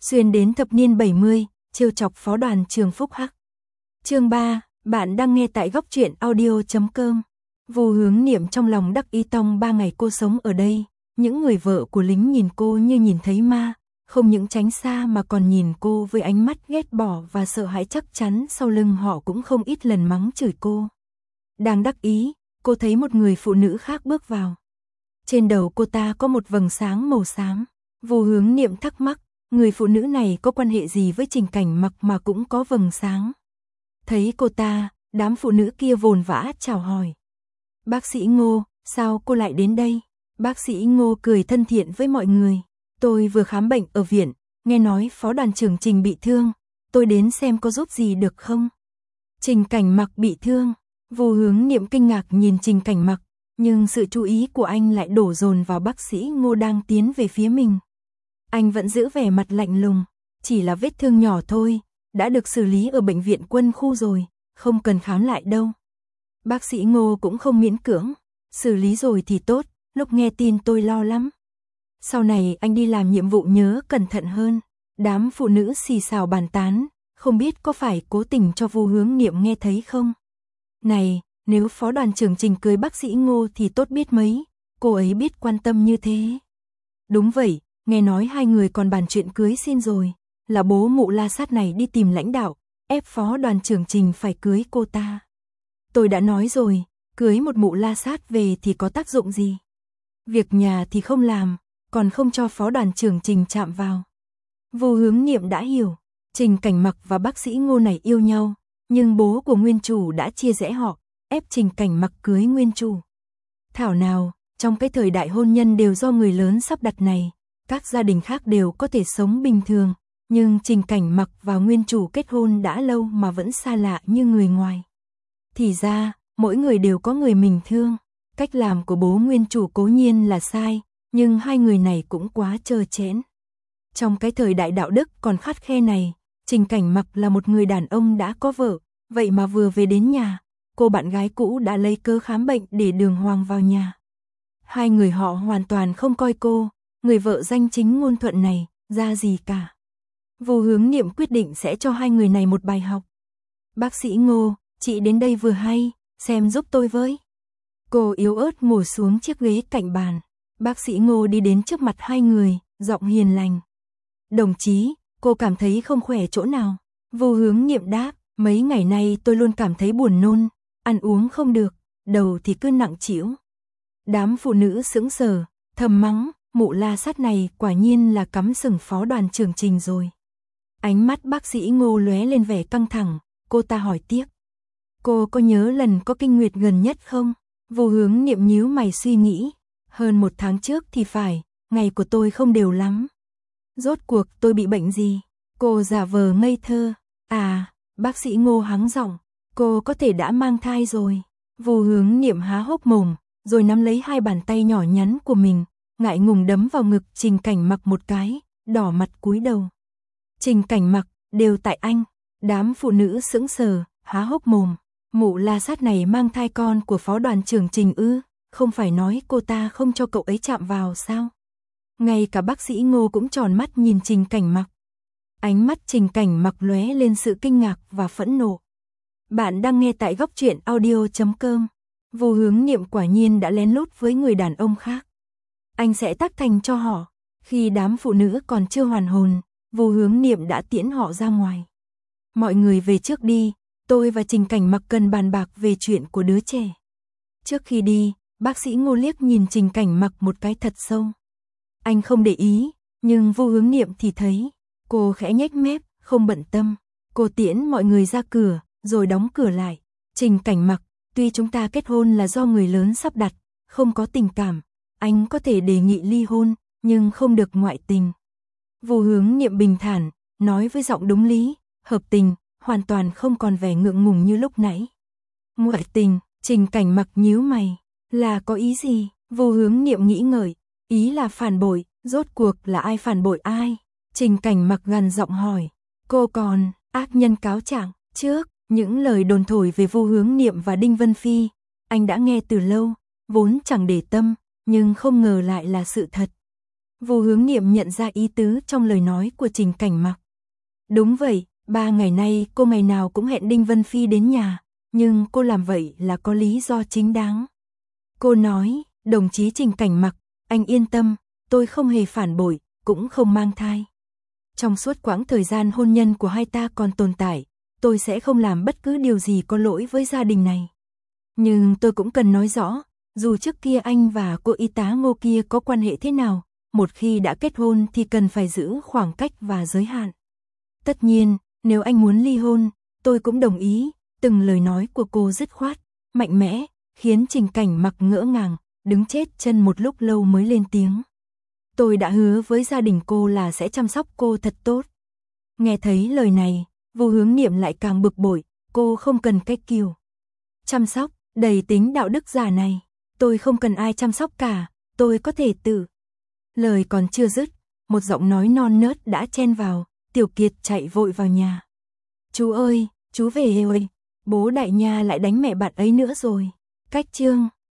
Xuyên đến thập niên 70, trêu chọc phó đoàn trường Phúc Hắc. Chương 3, bạn đang nghe tại góc truyện audio.com. Vu Hướng Niệm trong lòng đắc ý tong 3 ngày cô sống ở đây, những người vợ của lính nhìn cô như nhìn thấy ma, không những tránh xa mà còn nhìn cô với ánh mắt ghét bỏ và sợ hãi, chắc chắn sau lưng họ cũng không ít lần mắng chửi cô. Đang đắc ý, cô thấy một người phụ nữ khác bước vào. Trên đầu cô ta có một vầng sáng màu xám. Vu Hướng Niệm thắc mắc, người phụ nữ này có quan hệ gì với Trình Cảnh Mặc mà cũng có vầng sáng. Thấy cô ta, đám phụ nữ kia vồn vã chào hỏi. Bác sĩ Ngô, sao cô lại đến đây? Bác sĩ Ngô cười thân thiện với mọi người. Tôi vừa khám bệnh ở viện, nghe nói phó đoàn trưởng Trình bị thương, tôi đến xem có giúp gì được không? Trình Cảnh Mặc bị thương. Vu Hướng Niệm kinh ngạc nhìn Trình Cảnh Mặc, nhưng sự chú ý của anh lại đổ dồn vào bác sĩ Ngô đang tiến về phía mình. Anh vẫn giữ vẻ mặt lạnh lùng, chỉ là vết thương nhỏ thôi, đã được xử lý ở bệnh viện quân khu rồi, không cần khám lại đâu. Bác sĩ Ngô cũng không miễn cưỡng, xử lý rồi thì tốt, lúc nghe tin tôi lo lắm. Sau này anh đi làm nhiệm vụ nhớ cẩn thận hơn. Đám phụ nữ xì xào bàn tán, không biết có phải cố tình cho Vu Hướng Niệm nghe thấy không? Này, nếu phó đoàn trưởng Trình cưới bác sĩ Ngô thì tốt biết mấy, cô ấy biết quan tâm như thế. Đúng vậy, nghe nói hai người còn bàn chuyện cưới xin rồi, là bố mụ La Sát này đi tìm lãnh đạo, ép phó đoàn trưởng Trình phải cưới cô ta. Tôi đã nói rồi, cưới một mụ La Sát về thì có tác dụng gì? Việc nhà thì không làm, còn không cho phó đoàn trưởng Trình chạm vào. Vu Hướng Niệm đã hiểu, Trình Cảnh Mặc và bác sĩ Ngô này yêu nhau, nhưng bố của nguyên chủ đã chia rẽ họ, ép Trình Cảnh Mặc cưới nguyên chủ. Thảo nào, trong cái thời đại hôn nhân đều do người lớn sắp đặt này, các gia đình khác đều có thể sống bình thường, nhưng Trình Cảnh Mặc và nguyên chủ kết hôn đã lâu mà vẫn xa lạ như người ngoài. Thì ra, mỗi người đều có người mình thương, cách làm của bố nguyên chủ cố nhiên là sai, nhưng hai người này cũng quá trơ trẽn. Trong cái thời đại đạo đức còn khắt khe này, Trình Cảnh Mặc là một người đàn ông đã có vợ, vậy mà vừa về đến nhà, cô bạn gái cũ đã lấy cớ khám bệnh để đường hoàng vào nhà. Hai người họ hoàn toàn không coi cô, người vợ danh chính ngôn thuận này, ra gì cả. Vu Hướng Niệm quyết định sẽ cho hai người này một bài học. Bác sĩ Ngô, chị đến đây vừa hay, xem giúp tôi với. Cô yếu ớt ngồi xuống chiếc ghế cạnh bàn. Bác sĩ Ngô đi đến trước mặt hai người, giọng hiền lành. Đồng chí, cô cảm thấy không khỏe chỗ nào? Vu Hướng Niệm đáp, mấy ngày nay tôi luôn cảm thấy buồn nôn, ăn uống không được, đầu thì cứ nặng trĩu. Đám phụ nữ sững sờ, thầm mắng, mụ La Sát này quả nhiên là cắm sừng phó đoàn trưởng Trình rồi. Ánh mắt bác sĩ Ngô lóe lên vẻ căng thẳng, cô ta hỏi tiếp. Cô có nhớ lần có kinh nguyệt gần nhất không? Vu Hướng Niệm nhíu mày suy nghĩ. Hơn 1 tháng trước thì phải, ngày của tôi không đều lắm. Rốt cuộc tôi bị bệnh gì? Cô giả vờ ngây thơ. À, bác sĩ Ngô hắng giọng, cô có thể đã mang thai rồi. Vu Hướng Niệm há hốc mồm, rồi nắm lấy hai bàn tay nhỏ nhắn của mình, ngại ngùng đấm vào ngực Trình Cảnh Mặc một cái, đỏ mặt cúi đầu. Trình Cảnh Mặc, đều tại anh. Đám phụ nữ sững sờ, há hốc mồm. Mụ La Sát này mang thai con của phó đoàn trưởng Trình ư? Không phải nói cô ta không cho cậu ấy chạm vào sao? Ngay cả bác sĩ Ngô cũng tròn mắt nhìn Trình Cảnh Mặc. Ánh mắt Trình Cảnh Mặc lóe lên sự kinh ngạc và phẫn nộ. Bạn đang nghe tại góc truyện audio.com. Vu Hướng Niệm quả nhiên đã lén lút với người đàn ông khác. Anh sẽ tác thành cho họ. Khi đám phụ nữ còn chưa hoàn hồn, Vu Hướng Niệm đã tiễn họ ra ngoài. Mọi người về trước đi, tôi và Trình Cảnh Mặc cần bàn bạc về chuyện của đứa trẻ. Trước khi đi, bác sĩ Ngô liếc nhìn Trình Cảnh Mặc một cái thật sâu. Anh không để ý, nhưng Vu Hướng Niệm thì thấy. Cô khẽ nhếch mép, không bận tâm. Cô tiễn mọi người ra cửa, rồi đóng cửa lại. Trình Cảnh Mặc, tuy chúng ta kết hôn là do người lớn sắp đặt, không có tình cảm, anh có thể đề nghị ly hôn, nhưng không được ngoại tình. Vu Hướng Niệm bình thản, nói với giọng đúng lý, hợp tình, hoàn toàn không còn vẻ ngượng ngùng như lúc nãy. Ngoại tình, Trình Cảnh Mặc nhíu mày, là có ý gì? Vu Hướng Niệm nghĩ ngợi, ý là phản bội, rốt cuộc là ai phản bội ai? Trình Cảnh Mặc gằn giọng hỏi, cô còn ác nhân cáo trạng? Trước, những lời đồn thổi về Vu Hướng Niệm và Đinh Vân Phi, anh đã nghe từ lâu, vốn chẳng để tâm, nhưng không ngờ lại là sự thật. Vô Hướng Niệm nhận ra ý tứ trong lời nói của Trình Cảnh Mặc. Đúng vậy, 3 ngày nay cô ngày nào cũng hẹn Đinh Vân Phi đến nhà, nhưng cô làm vậy là có lý do chính đáng. Cô nói, đồng chí Trình Cảnh Mặc, anh yên tâm, tôi không hề phản bội, cũng không mang thai. Trong suốt quãng thời gian hôn nhân của hai ta còn tồn tại, tôi sẽ không làm bất cứ điều gì có lỗi với gia đình này. Nhưng tôi cũng cần nói rõ, dù trước kia anh và cô y tá Ngô kia có quan hệ thế nào, một khi đã kết hôn thì cần phải giữ khoảng cách và giới hạn. Tất nhiên, nếu anh muốn ly hôn, tôi cũng đồng ý. Từng lời nói của cô dứt khoát, mạnh mẽ, khiến Trình Cảnh Mặc ngỡ ngàng, đứng chết chân một lúc lâu mới lên tiếng. Tôi đã hứa với gia đình cô là sẽ chăm sóc cô thật tốt. Nghe thấy lời này, Vô Hướng Niệm lại càng bực bội, cô không cần cách kiều chăm sóc, đầy tính đạo đức giả này, tôi không cần ai chăm sóc cả, tôi có thể tự. Lời còn chưa dứt, một giọng nói non nớt đã chen vào, Tiểu Kiệt chạy vội vào nhà. Chú ơi, chú về ơi, bố đại nha lại đánh mẹ bạn ấy nữa rồi. Cách chương